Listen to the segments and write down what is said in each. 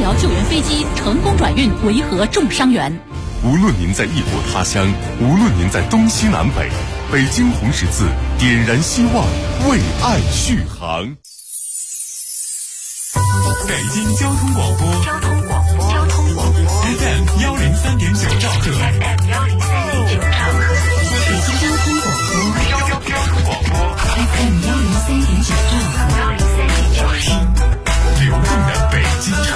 疗救援飞机成功转运维和重伤员。 无论您在异国他乡，无论您在东西南北，北京红十字点燃希望，为爱续航。 北京交通广播FM 103.9兆赫， 北京交通广播 FM 103.9兆赫， 流动的北京城。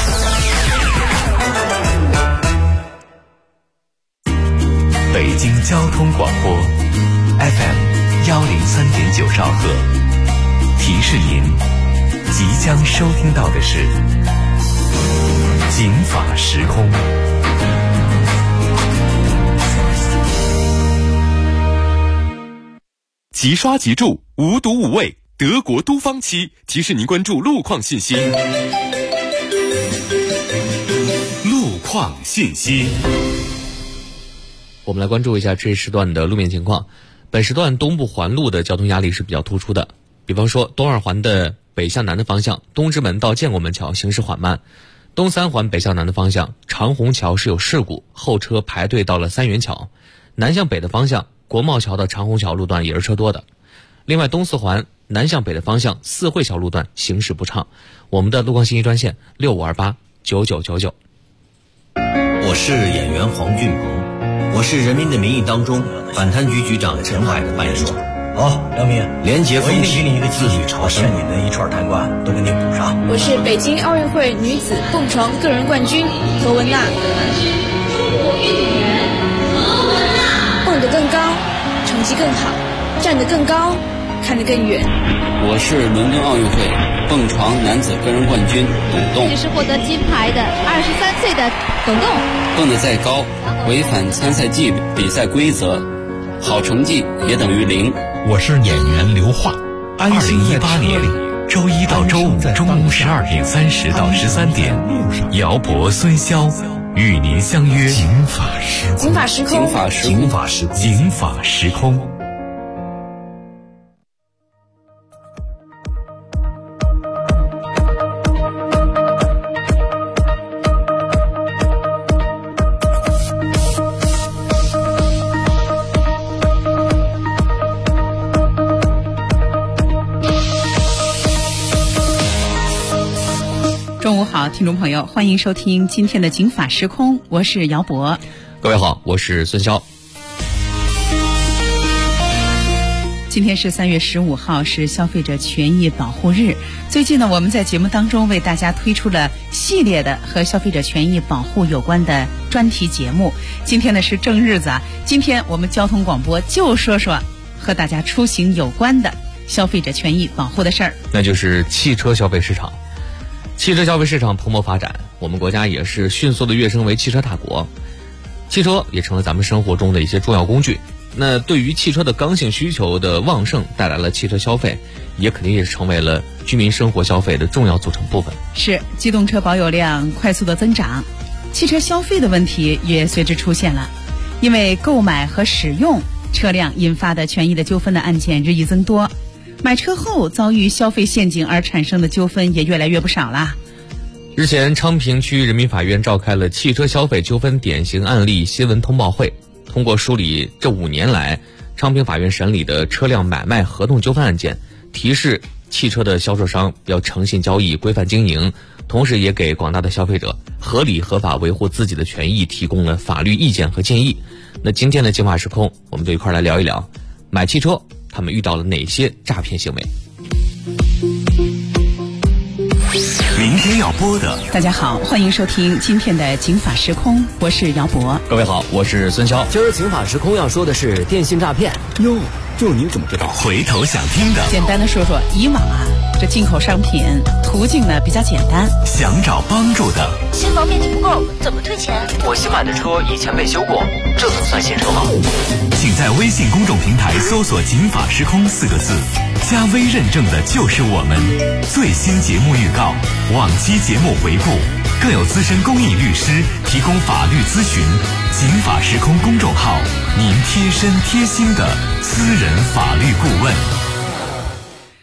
北京交通广播 FM 103.9兆赫，提示您即将收听到的是警法时空。 即刷即注，无毒无畏，德国都方期提示您关注路况信息。路况信息， 我们来关注一下这一时段的路面情况。本时段东部环路的交通压力是比较突出的，比方说东二环的北向南的方向，东直门到建国门桥行驶缓慢；东三环北向南的方向，长虹桥是有事故，后车排队到了三元桥；南向北的方向，国贸桥的长虹桥路段也是车多的。另外，东四环南向北的方向，四惠桥路段行驶不畅。我们的路况信息专线65289999。 我是演员黄俊鹏，我是《人民的名义》当中反贪局局长陈海的扮演者。 好，梁明， 廉洁风气， 我一定给你一个自律朝圣， 你的一串贪官都给你补上。 我是北京奥运会女子蹦床个人冠军何文娜。蹦得更高，成绩更好，站得更高，看得更远。 我是伦敦奥运会蹦床男子个人冠军董栋。 这是获得金牌的23岁的董栋。 蹦得再高，违反参赛纪律、比赛规则，好成绩也等于0。 我是演员刘桦。2018年周一到周五中午12点30到13点，姚博、孙潇与您相约警法时空。 警法时空， 警法时空， 警法时空，警法时空。 中午好，听众朋友，欢迎收听今天的警法时空，我是姚博。 各位好，我是孙潇。 今天是3月15号，是消费者权益保护日。最近呢，我们在节目当中为大家推出了系列的和消费者权益保护有关的专题节目。今天呢是正日子啊，今天我们交通广播就说说和大家出行有关的消费者权益保护的事儿， 那就是汽车消费市场。汽车消费市场蓬勃发展，我们国家也是迅速的跃升为汽车大国，汽车也成了咱们生活中的一些重要工具。那对于汽车的刚性需求的旺盛，带来了汽车消费，也肯定也是成为了居民生活消费的重要组成部分。 是，机动车保有量快速的增长，汽车消费的问题也随之出现了。因为购买和使用车辆引发的权益的纠纷的案件日益增多，买车后遭遇消费陷阱而产生的纠纷也越来越不少了。 日前，昌平区人民法院召开了汽车消费纠纷典型案例新闻通报会，通过梳理这5年来昌平法院审理的车辆买卖合同纠纷案件，提示汽车的销售商要诚信交易、规范经营，同时也给广大的消费者合理合法维护自己的权益提供了法律意见和建议。那今天的警法时空，我们就一块来聊一聊买汽车他们遇到了哪些诈骗行为。 明天要播的， 大家好，欢迎收听今天的警法时空，我是姚博。 各位好，我是孙潇。 今儿警法时空要说的是电信诈骗。 哟，就你怎么知道？回头想听的， 简单的说说，以往啊，这进口商品途径呢比较简单， 想找帮助的， 新房面积不够，怎么退钱？ 我新买的车以前没修过，这能算新车吗？ 请在微信公众平台搜索警法时空4个字，加微认证的就是我们。最新节目预告，往期节目回顾，更有资深公益律师提供法律咨询。警法时空公众号，您贴身贴心的私人法律顾问。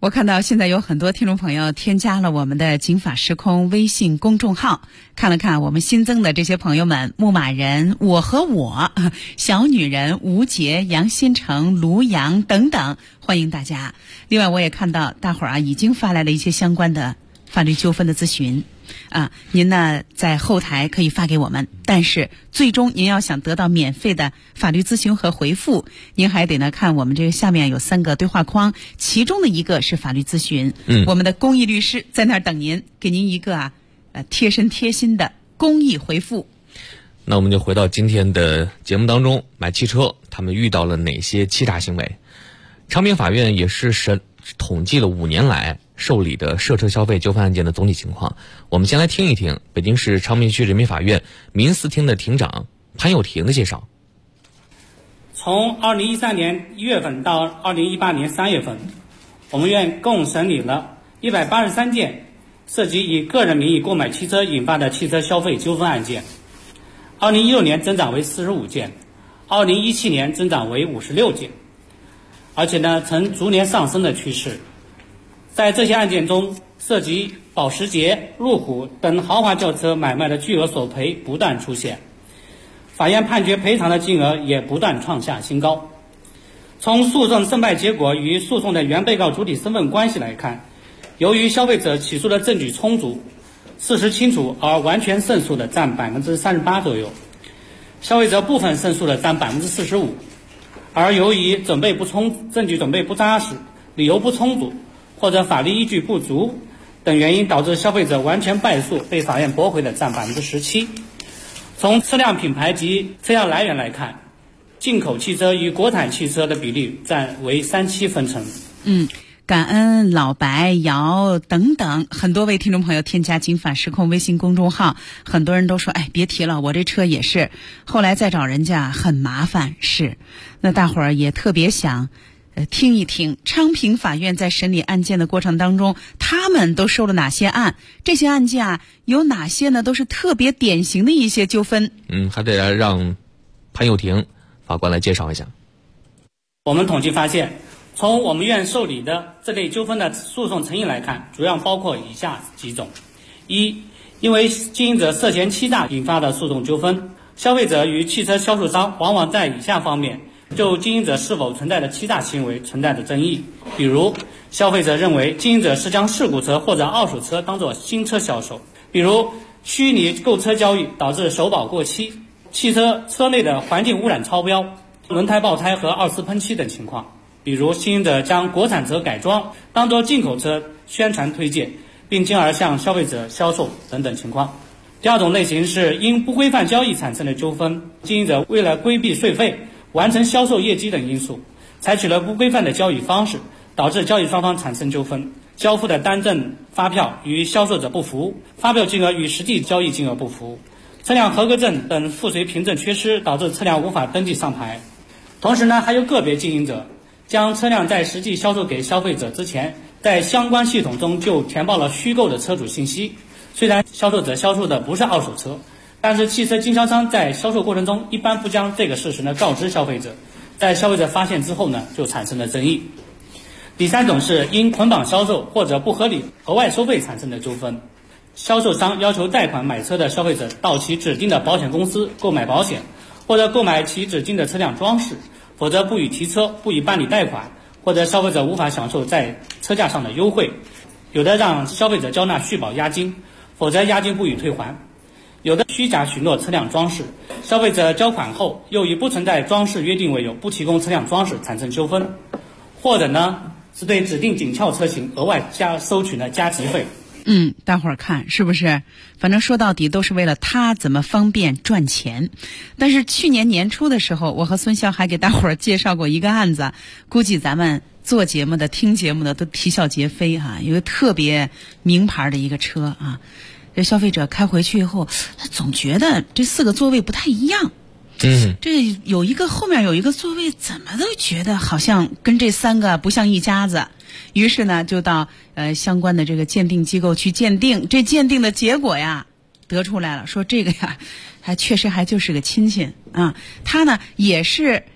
我看到现在有很多听众朋友添加了我们的警法时空微信公众号，看了看我们新增的这些朋友们：牧马人、我和我、小女人、吴杰、杨新成、卢阳等等，欢迎大家。另外我也看到大伙儿已经发来了一些相关的法律纠纷的咨询您呢在后台可以发给我们，但是最终您要想得到免费的法律咨询和回复，您还得呢看我们这个下面有3个对话框，其中的一个是法律咨询，我们的公益律师在那儿等您，给您一个贴身贴心的公益回复。 那我们就回到今天的节目当中，买汽车他们遇到了哪些欺诈行为？昌平法院也是统计了5年来受理的涉车消费纠纷案件的总体情况。我们先来听一听北京市昌平区人民法院民4厅的庭长潘友庭的介绍。 从2013年1月份到2018年3月份，我们院共审理了183件涉及以个人名义购买汽车引发的汽车消费纠纷案件。2016年增长为45件，2017年增长为56件，而且呢呈逐年上升的趋势。在这些案件中，涉及保时捷、路虎等豪华轿车买卖的巨额索赔不断出现，法院判决赔偿的金额也不断创下新高。从诉讼胜败结果与诉讼的原被告主体身份关系来看，由于消费者起诉的证据充足、事实清楚而完全胜诉的占38%左右，消费者部分胜诉的占45%，而由于证据准备不扎实、理由不充足或者法律依据不足等原因导致消费者完全败诉被法院驳回的占17%。从车辆品牌及车辆来源来看，进口汽车与国产汽车的比例占为37分成。 感恩老白、姚等等很多位听众朋友添加警法时空微信公众号，很多人都说别提了，我这车也是，后来再找人家很麻烦。是，那大伙儿也特别想听一听昌平法院在审理案件的过程当中，他们都收了哪些案？这些案件有哪些呢？都是特别典型的一些纠纷。 还得让潘友庭法官来介绍一下。 我们统计发现，从我们院受理的这类纠纷的诉讼成因来看，主要包括以下几种：一、因为经营者涉嫌欺诈引发的诉讼纠纷，消费者与汽车销售商往往在以下方面就经营者是否存在的欺诈行为存在的争议。比如，消费者认为经营者是将事故车或者二手车当作新车销售；比如，虚拟购车交易导致首保过期；汽车车内的环境污染超标、轮胎爆胎和二次喷漆等情况；比如，经营者将国产车改装当作进口车宣传推荐，并进而向消费者销售等等情况。第二种类型是因不规范交易产生的纠纷，经营者为了规避税费、完成销售业绩等因素，采取了不规范的交易方式，导致交易双方产生纠纷，交付的单证、发票与销售者不符，发票金额与实际交易金额不符，车辆合格证等附随凭证缺失，导致车辆无法登记上牌。同时呢，还有个别经营者将车辆在实际销售给消费者之前，在相关系统中就填报了虚构的车主信息。虽然销售者销售的不是二手车，但是汽车经销商在销售过程中一般不将这个事实呢告知消费者，在消费者发现之后呢，就产生了争议。第三种是因捆绑销售或者不合理额外收费产生的纠纷，销售商要求贷款买车的消费者到其指定的保险公司购买保险，或者购买其指定的车辆装饰，否则不予提车，不予办理贷款，或者消费者无法享受在车价上的优惠。有的让消费者交纳续保押金，否则押金不予退还；有的虚假许诺车辆装饰，消费者交款后又以不存在装饰约定为由不提供车辆装饰，产生纠纷；或者呢是对指定紧俏车型额外收取了加急费。 大伙儿看是不是？反正说到底都是为了他怎么方便赚钱。但是去年年初的时候，我和孙潇还给大伙儿介绍过一个案子，估计咱们做节目的、听节目的都啼笑皆非哈。有个特别名牌的一个车啊，这消费者开回去以后，他总觉得这4个座位不太一样。这有一个后面有一个座位，怎么都觉得好像跟这3个不像一家子。于是呢，就到相关的这个鉴定机构去鉴定。这鉴定的结果呀，得出来了，说这个呀，还确实还就是个亲戚啊。他呢也是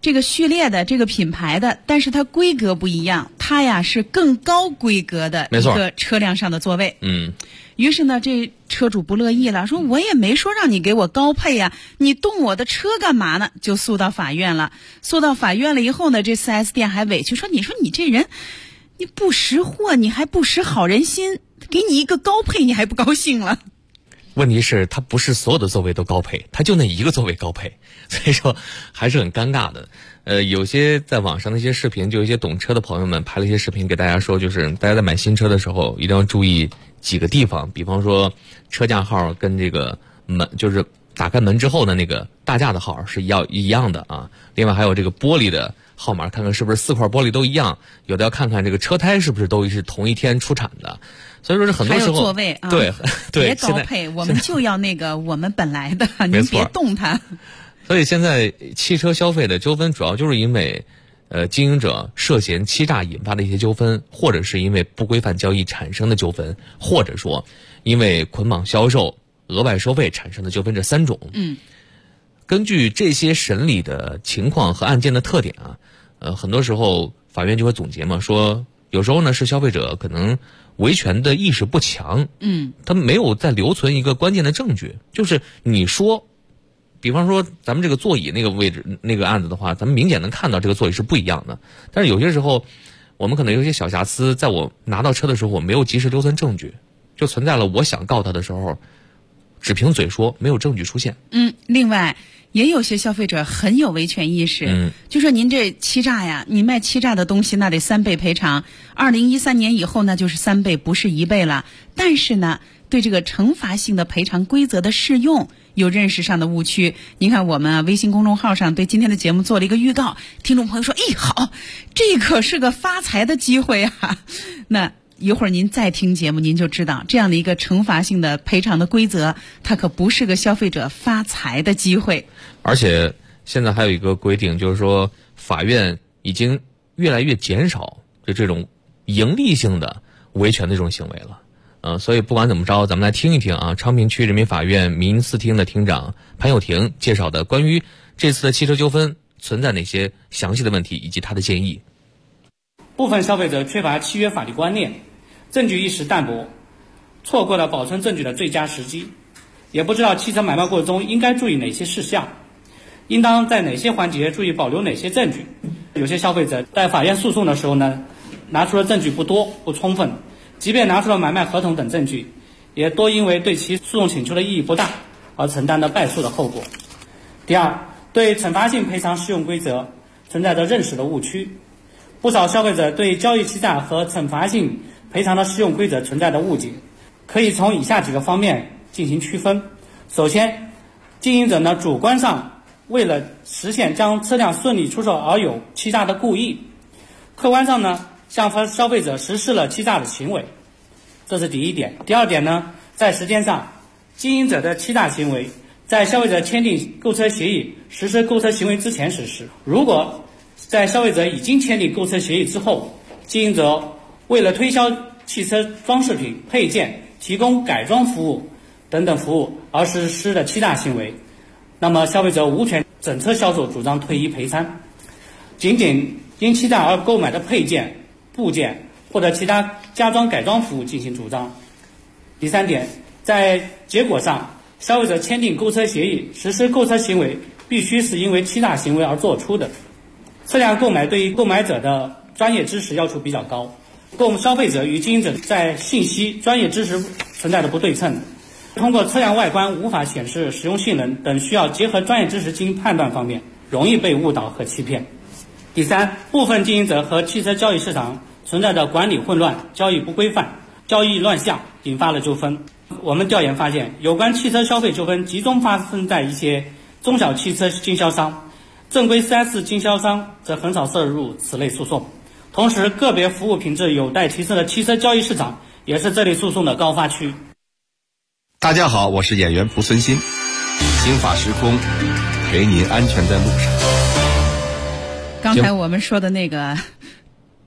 这个序列的这个品牌的，但是它规格不一样，它呀是更高规格的一个车辆上的座位。于是呢，这车主不乐意了，说我也没说让你给我高配呀，你动我的车干嘛呢？就诉到法院了。诉到法院了以后呢，这 4S 店还委屈说，你说你这人，你不识货，你还不识好人心，给你一个高配你还不高兴了。 问题是它不是所有的座位都高配，它就那一个座位高配，所以说还是很尴尬的。有些在网上的一些视频，就一些懂车的朋友们拍了一些视频给大家说，就是大家在买新车的时候一定要注意几个地方，比方说车架号跟这个门，就是打开门之后的那个大架的号是一样的啊。另外还有这个玻璃的号码，看看是不是4块玻璃都一样，有的要看看这个车胎是不是都是同一天出产的。所以说是很多时候还有座位啊， 对， 别高配，我们就要那个我们本来的，您别动它。 所以现在汽车消费的纠纷主要就是因为经营者涉嫌欺诈引发的一些纠纷，或者是因为不规范交易产生的纠纷，或者说因为捆绑销售额外收费产生的纠纷，这3种。根据这些审理的情况和案件的特点啊，很多时候法院就会总结嘛，说有时候呢是消费者可能维权的意识不强，他没有在留存一个关键的证据，就是你说，比方说咱们这个座椅那个位置那个案子的话，咱们明显能看到这个座椅是不一样的，但是有些时候我们可能有一些小瑕疵，在我拿到车的时候我没有及时留存证据，就存在了我想告他的时候只凭嘴说，没有证据出现。 另外也有些消费者很有维权意识，就说您这欺诈呀，你卖欺诈的东西那得3倍赔偿，2013年以后那就是3倍，不是1倍了。但是呢，对这个惩罚性的赔偿规则的适用有认识上的误区。您看我们微信公众号上对今天的节目做了一个预告，听众朋友说，好，这可是个发财的机会啊。那一会儿您再听节目，您就知道这样的一个惩罚性的赔偿的规则，它可不是个消费者发财的机会。 而且现在还有一个规定，就是说法院已经越来越减少这种盈利性的维权的这种行为了。所以不管怎么着，咱们来听一听啊，昌平区人民法院民事厅的厅长潘友婷介绍的关于这次的汽车纠纷存在哪些详细的问题以及他的建议。 部分消费者缺乏契约法律观念，证据意识淡薄，错过了保存证据的最佳时机，也不知道汽车买卖过程中应该注意哪些事项，应当在哪些环节注意保留哪些证据。有些消费者在法院诉讼的时候呢，拿出的证据不多不充分，即便拿出了买卖合同等证据，也多因为对其诉讼请求的意义不大而承担了败诉的后果。第二，对惩罚性赔偿适用规则存在着认识的误区，不少消费者对交易欺诈和惩罚性赔偿的适用规则存在的误解，可以从以下几个方面进行区分。首先，经营者呢主观上为了实现将车辆顺利出售而有欺诈的故意，客观上呢向消费者实施了欺诈的行为，这是第一点。第二点呢，在时间上，经营者的欺诈行为在消费者签订购车协议实施购车行为之前实施，如果在消费者已经签订购车协议之后，经营者为了推销汽车装饰品、配件、提供改装服务等等服务而实施的欺诈行为，那么消费者无权整车销售主张退一赔三，仅仅因欺诈而购买的配件、部件或者其他加装改装服务进行主张。第三点，在结果上，消费者签订购车协议实施购车行为必须是因为欺诈行为而做出的。车辆购买对于购买者的专业知识要求比较高，消费者与经营者在信息、专业知识存在的不对称，通过车辆外观无法显示使用性能等需要结合专业知识进行判断方面，容易被误导和欺骗。第三，部分经营者和汽车交易市场存在着管理混乱、交易不规范、交易乱象，引发了纠纷。我们调研发现，有关汽车消费纠纷集中发生在一些中小汽车经销商，正规4S经销商则很少涉入此类诉讼。同时，个别服务品质有待提升的汽车交易市场也是这类诉讼的高发区。 大家好，我是演员蒲存昕，刑法时空，陪您安全在路上。 刚才我们说的那个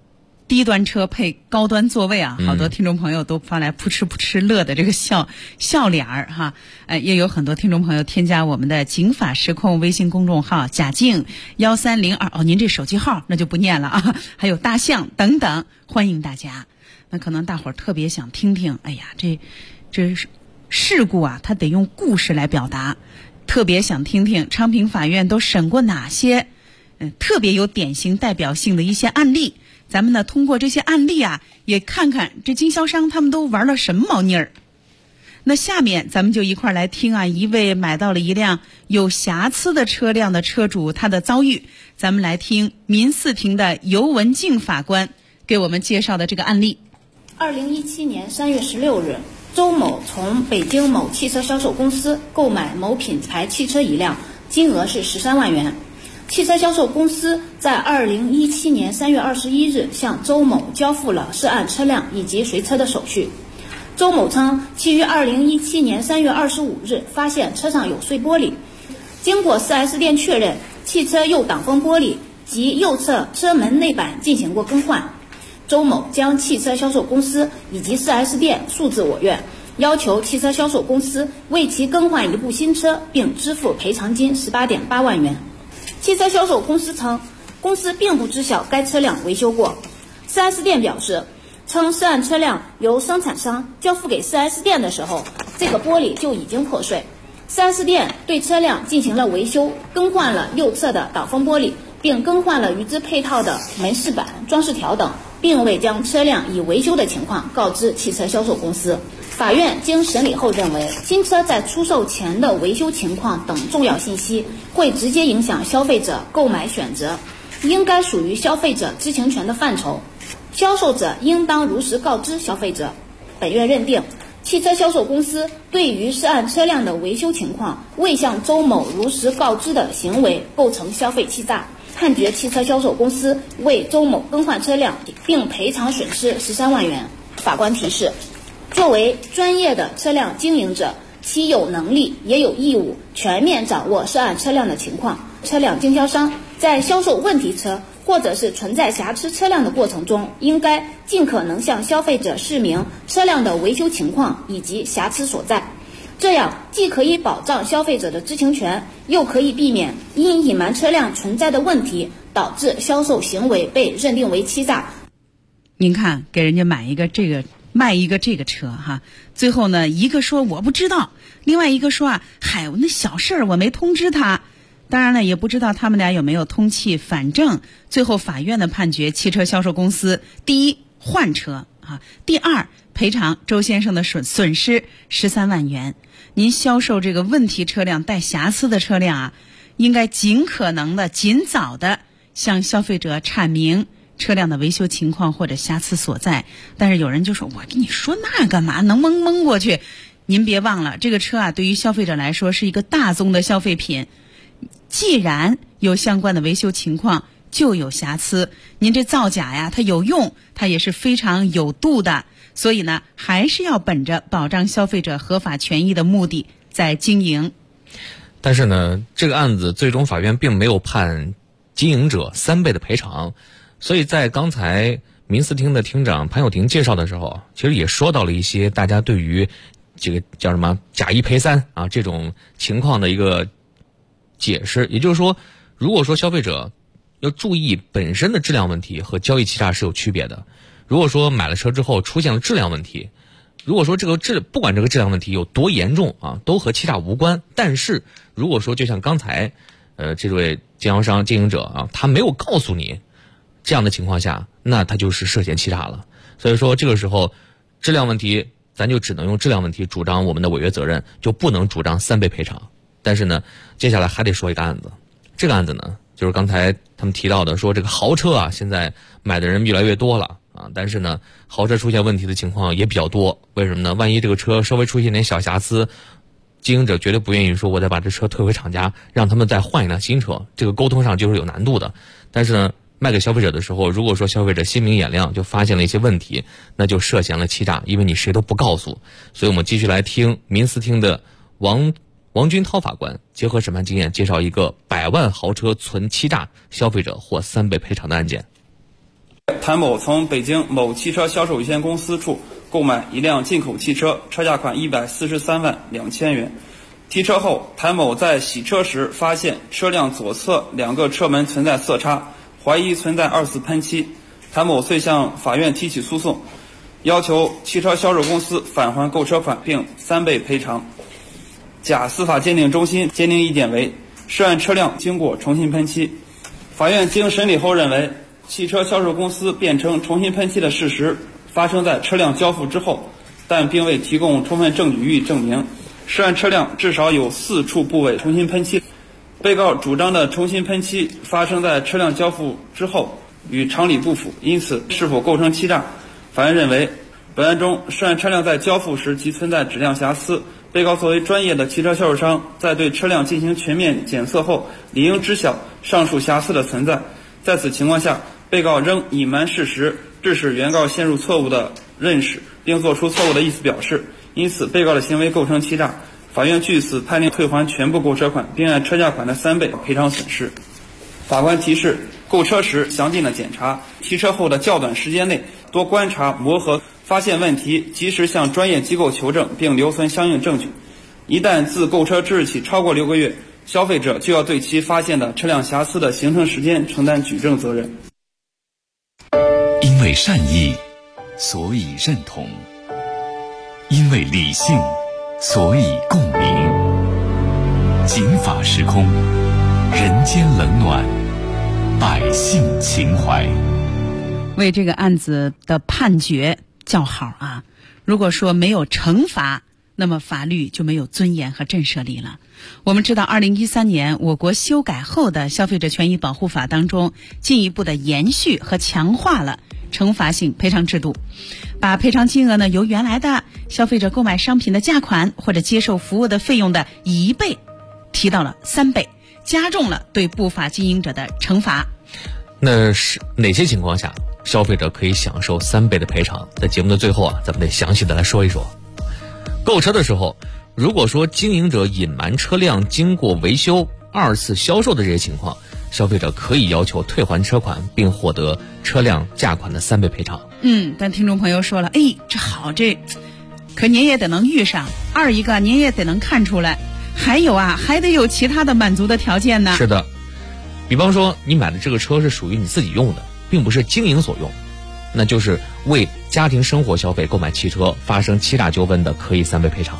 低端车配高端座位啊，好多听众朋友都发来扑哧扑哧乐的这个笑脸儿哈。也有很多听众朋友添加我们的警法时控微信公众号贾静1302，您这手机号那就不念了啊，还有大象等等，欢迎大家。那可能大伙儿特别想听听，哎呀，这事故啊，它得用故事来表达，特别想听听昌平法院都审过哪些特别有典型代表性的一些案例。咱们呢通过这些案例啊，也看看这经销商他们都玩了什么猫腻儿。那下面咱们就一块来听啊，一位买到了一辆有瑕疵的车辆的车主他的遭遇。咱们来听民四庭的尤文静法官给我们介绍的这个案例。 2017年3月16日，周某从北京某汽车销售公司购买某品牌汽车一辆，金额是13万元。汽车销售公司在2017年3月21日向周某交付了涉案车辆以及随车的手续。周某称，其于2017年3月25日发现车上有碎玻璃，经过 4S 店确认，汽车右挡风玻璃及右侧车门内板进行过更换。周某将汽车销售公司以及 4S 店诉至我院，要求汽车销售公司为其更换一部新车，并支付赔偿金18.8万元。汽车销售公司称，公司并不知晓该车辆维修过。4S 店表示，称涉案车辆由生产商交付给 4S 店的时候，这个玻璃就已经破碎。4S 店对车辆进行了维修，更换了右侧的挡风玻璃，并更换了与之配套的门饰板、装饰条等，并未将车辆已维修的情况告知汽车销售公司。法院经审理后认为，新车在出售前的维修情况等重要信息会直接影响消费者购买选择，应该属于消费者知情权的范畴，销售者应当如实告知消费者。本院认定，汽车销售公司对于涉案车辆的维修情况未向周某如实告知的行为构成消费欺诈，判决汽车销售公司为周某更换车辆并赔偿损失13万元。法官提示，作为专业的车辆经营者，其有能力也有义务全面掌握涉案车辆的情况。车辆经销商在销售问题车或者是存在瑕疵车辆的过程中，应该尽可能向消费者示明车辆的维修情况以及瑕疵所在，这样既可以保障消费者的知情权，又可以避免因隐瞒车辆存在的问题导致销售行为被认定为欺诈。 您看，给人家卖一个这个车哈，最后呢，一个说我不知道，另外一个说嗨，那小事儿我没通知他。当然了，也不知道他们俩有没有通气，反正最后法院的判决，汽车销售公司第一换车第二赔偿周先生的损失13万元。您销售这个问题车辆带瑕疵的车辆应该尽可能的尽早的向消费者阐明车辆的维修情况或者瑕疵所在。但是有人就说，我跟你说那干嘛，能蒙过去。您别忘了，这个车对于消费者来说是一个大宗的消费品，既然有相关的维修情况，就有瑕疵。您这造假它有用，它也是非常有度的。所以呢，还是要本着保障消费者合法权益的目的在经营。 但是呢，这个案子最终法院并没有判经营者3倍的赔偿。所以在刚才民四厅的厅长潘友婷介绍的时候，其实也说到了一些大家对于这个叫什么假一赔3这种情况的一个解释。也就是说，如果说消费者要注意本身的质量问题和交易欺诈是有区别的。如果说买了车之后出现了质量问题，如果说不管这个质量问题有多严重都和欺诈无关。但是如果说就像刚才这位经销商经营者他没有告诉你这样的情况下，那他就是涉嫌欺诈了。所以说这个时候质量问题咱就只能用质量问题主张我们的违约责任，就不能主张3倍赔偿。但是呢，接下来还得说一个案子。这个案子呢，就是刚才他们提到的，说这个豪车现在买的人越来越多了但是呢，豪车出现问题的情况也比较多。为什么呢？万一这个车稍微出现点小瑕疵，经营者绝对不愿意说我再把这车退回厂家，让他们再换一辆新车，这个沟通上就是有难度的。但是呢，卖给消费者的时候，如果说消费者心明眼亮，就发现了一些问题，那就涉嫌了欺诈，因为你谁都不告诉。所以我们继续来听民四厅的王军涛法官结合审判经验介绍一个100万豪车存欺诈，消费者获3倍赔偿的案件。 谭某从北京某汽车销售有限公司处购买一辆进口汽车，车价款143万2千元。提车后，谭某在洗车时发现车辆左侧2个车门存在色差，怀疑存在2次喷漆。谭某遂向法院提起诉讼，要求汽车销售公司返还购车款并3倍赔偿。甲司法鉴定中心鉴定意见为：涉案车辆经过重新喷漆。法院经审理后认为，汽车销售公司辩称重新喷漆的事实发生在车辆交付之后，但并未提供充分证据予以证明。涉案车辆至少有4处部位重新喷漆。被告主张的重新喷漆发生在车辆交付之后，与常理不符，因此是否构成欺诈？法院认为，本案中涉案车辆在交付时即存在质量瑕疵，被告作为专业的汽车销售商，在对车辆进行全面检测后，理应知晓上述瑕疵的存在。在此情况下，被告仍隐瞒事实，致使原告陷入错误的认识，并作出错误的意思表示，因此被告的行为构成欺诈。法院据此判令退还全部购车款，并按车价款的3倍赔偿损失。法官提示，购车时详尽的检查，提车后的较短时间内多观察磨合，发现问题及时向专业机构求证，并留存相应证据。一旦自购车之日起超过6个月，消费者就要对其发现的车辆瑕疵的形成时间承担举证责任。 因为善意，所以认同；因为理性，所以共鸣。警法时空，人间冷暖，百姓情怀。 为这个案子的判决叫好啊！如果说没有惩罚，那么法律就没有尊严和震慑力了。我们知道2013年我国修改后的消费者权益保护法当中，进一步的延续和强化了惩罚性赔偿制度，把赔偿金额呢由原来的消费者购买商品的价款或者接受服务的费用的1倍提到了3倍，加重了对不法经营者的惩罚。 那是哪些情况下消费者可以享受3倍的赔偿？在节目的最后啊，咱们得详细的来说一说。购车的时候，如果说经营者隐瞒车辆经过维修、2次销售的这些情况，消费者可以要求退还车款，并获得车辆价款的3倍赔偿。 但听众朋友说了，这好，这可您也得能遇上，二一个您也得能看出来，还有啊，还得有其他的满足的条件呢。 是的，比方说你买的这个车是属于你自己用的，并不是经营所用，那就是为家庭生活消费购买汽车发生欺诈纠纷的，可以3倍赔偿。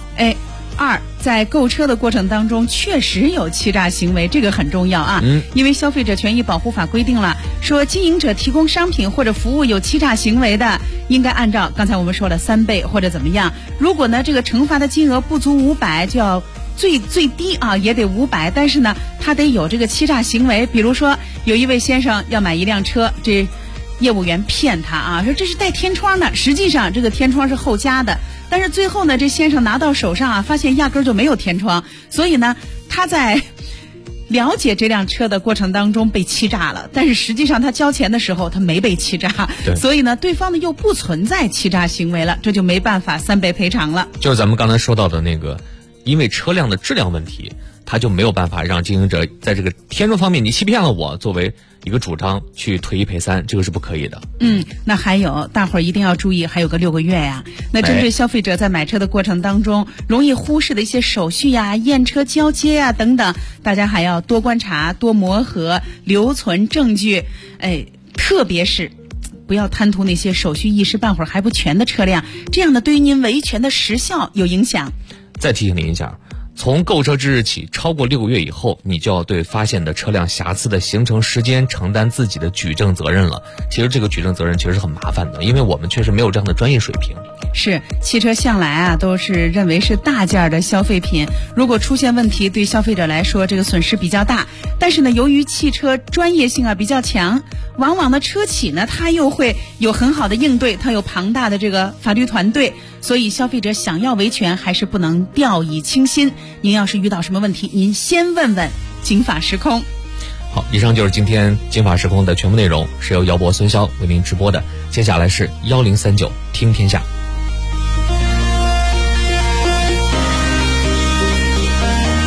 2，在购车的过程当中确实有欺诈行为，这个很重要啊。因为消费者权益保护法规定了，说经营者提供商品或者服务有欺诈行为的，应该按照刚才我们说的3倍或者怎么样。如果呢这个惩罚的金额不足500，就要最低啊也得500，但是呢他得有这个欺诈行为。比如说有一位先生要买一辆车，这业务员骗他啊，说这是带天窗的，实际上这个天窗是后加的，但是最后呢这先生拿到手上啊，发现压根就没有天窗，所以呢他在了解这辆车的过程当中被欺诈了，但是实际上他交钱的时候他没被欺诈，所以呢对方呢又不存在欺诈行为了，这就没办法3倍赔偿了。 就是咱们刚才说到的那个，因为车辆的质量问题，他就没有办法让经营者在这个天窗方面你欺骗了我作为一个主张去退1赔3，这个是不可以的。 那还有大伙儿一定要注意，还有个6个月呀。那针对消费者在买车的过程当中容易忽视的一些手续呀、验车交接呀等等，大家还要多观察、多磨合、留存证据。特别是不要贪图那些手续一时半会儿还不全的车辆，这样的对于您维权的时效有影响。 再提醒您一下，从购车之日起超过6个月以后，你就要对发现的车辆瑕疵的形成时间承担自己的举证责任了。其实这个举证责任其实是很麻烦的，因为我们确实没有这样的专业水平。 是，汽车向来啊都是认为是大件的消费品，如果出现问题，对消费者来说这个损失比较大。但是呢，由于汽车专业性啊比较强，往往呢车企呢它又会有很好的应对，它有庞大的这个法律团队，所以消费者想要维权还是不能掉以轻心。您要是遇到什么问题，您先问问警法时空。 好，以上就是今天警法时空的全部内容，是由姚博、孙潇为您直播的。接下来是1039听天下。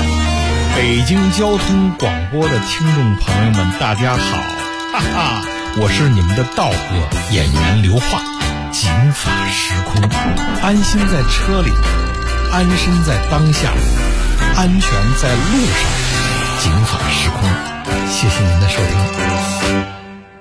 北京交通广播的听众朋友们，大家好，哈哈， 我是你们的道哥演员刘化。警法时空，安心在车里，安身在当下，安全在路上。警法时空，谢谢您的收听。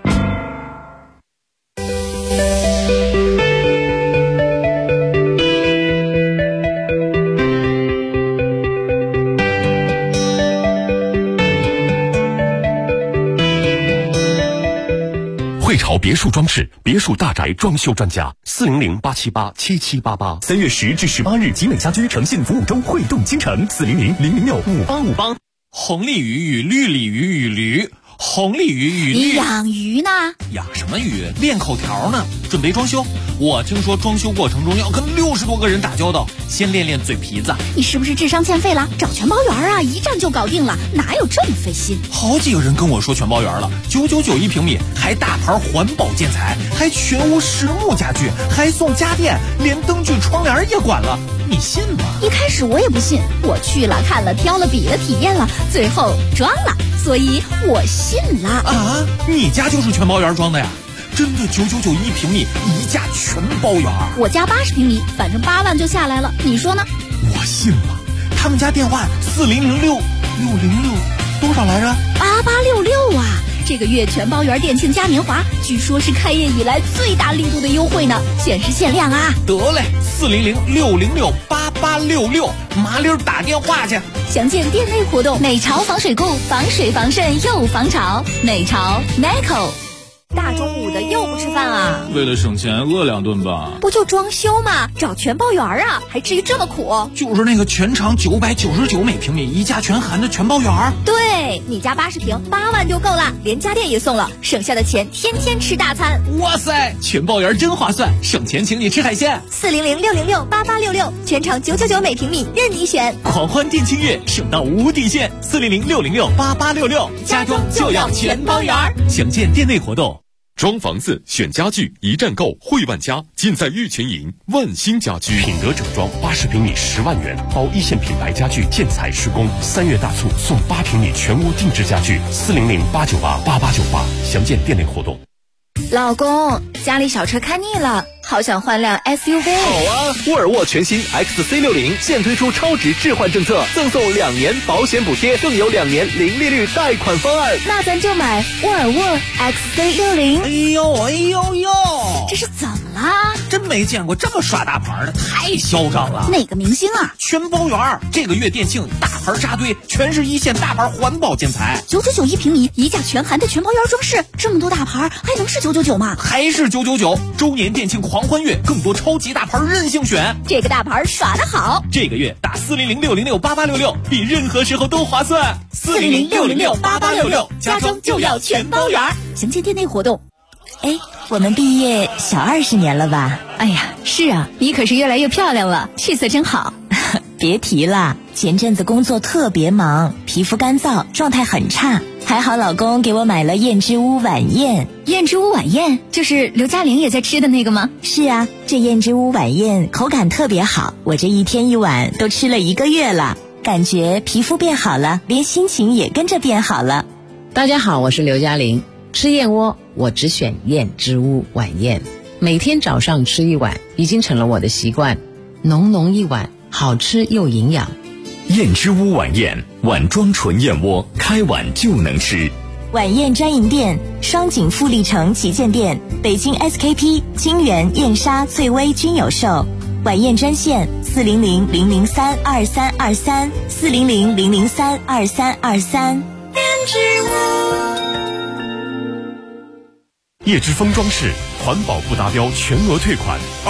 汇潮别墅装饰，别墅大宅装修专家，400-878-7788。3月10至18日，集美家居诚信服务周会动京城，400-006-5858。 红鲤鱼与绿鲤鱼与驴，红鲤鱼与绿。 你养鱼呢？ 养什么鱼？练口条呢。准备装修，我听说装修过程中要跟60多个人打交道，先练练嘴皮子。 你是不是智商欠费了？找全包园啊，一站就搞定了，哪有这么费心？ 好几个人跟我说全包园了，999一平米，还大牌环保建材，还全屋实木家具，还送家电，连灯具窗帘也管了，你信吗？ 一开始我也不信，我去了看了挑了比了体验了，最后装了，所以我信了。 啊，你家就是全包园装的呀？真的999一平米，一价全包园。 我家80平米，反正8万就下来了，你说呢？ 我信了。他们家电话4006-606多少来着 ？8866啊！这个月全包园店庆嘉年华，据说是开业以来最大力度的优惠呢，限时限量啊！ 得嘞，400-606-8866，麻溜打电话去。 详见店内活动。美潮防水固，防水防渗又防潮。美潮 Nico。大中午的又不吃饭啊？ 为了省钱饿2顿吧。 不就装修吗？找全包园啊，还至于这么苦？ 就是那个全长999每平米，一价全含的全包园。 对，你家80平8万就够了，连家电也送了，省下的钱天天吃大餐。 哇塞，全包园真划算，省钱请你吃海鲜。 400-606-8866，全长999每平米，任你选。 狂欢店庆月，省到无底线。400-606-8866，家装就要全包园。详见店内活动。 装房子选家具，一站购汇万家，尽在玉泉营万兴家居。品德整装80平米10万元，包一线品牌家具建材施工。3月大促送8平米全屋定制家具，400-898-8898。详见店内活动。 老公，家里小车开腻了，好想换辆 SUV。 好啊，沃尔沃全新 XC60现推出超值置换政策，赠送2年保险补贴，更有2年零利率贷款方案。 那咱就买沃尔沃 XC60。 哎呦， 这是怎么啦？ 真没见过这么耍大牌的，太嚣张了。 哪个明星啊？ 全包园，这个月店庆大牌扎堆，全是一线大牌环保建材。 999一平米，一价全含的全包园装饰，这么多大牌还能是999吗？ 还是999。周年店庆狂欢月，更多超级大牌任性选。 这个大牌耍得好， 这个月打400-606-8866，比任何时候都划算。 400-606-8866，家装就要全包园。详见店内活动。 哎，我们毕业小20年了吧？ 哎呀，是啊，你可是越来越漂亮了，气色真好。 别提了，前阵子工作特别忙，皮肤干燥，状态很差。还好老公给我买了燕之屋晚宴。 燕之屋晚宴就是刘嘉玲也在吃的那个吗？ 是啊，这燕之屋晚宴口感特别好，我这一天一碗都吃了1个月了，感觉皮肤变好了，连心情也跟着变好了。 大家好，我是刘嘉玲。吃燕窝我只选燕之屋晚宴，每天早上吃1碗已经成了我的习惯，浓浓一碗，好吃又营养。 燕之屋晚宴，碗装纯燕窝，开碗就能吃。 晚宴专营店：双井富力城旗舰店、北京 SKP、金源、燕莎、翠微均有售。晚宴专线400-003-2323 400-003-2323。 燕之屋。叶之峰装饰环保不达标全额退款。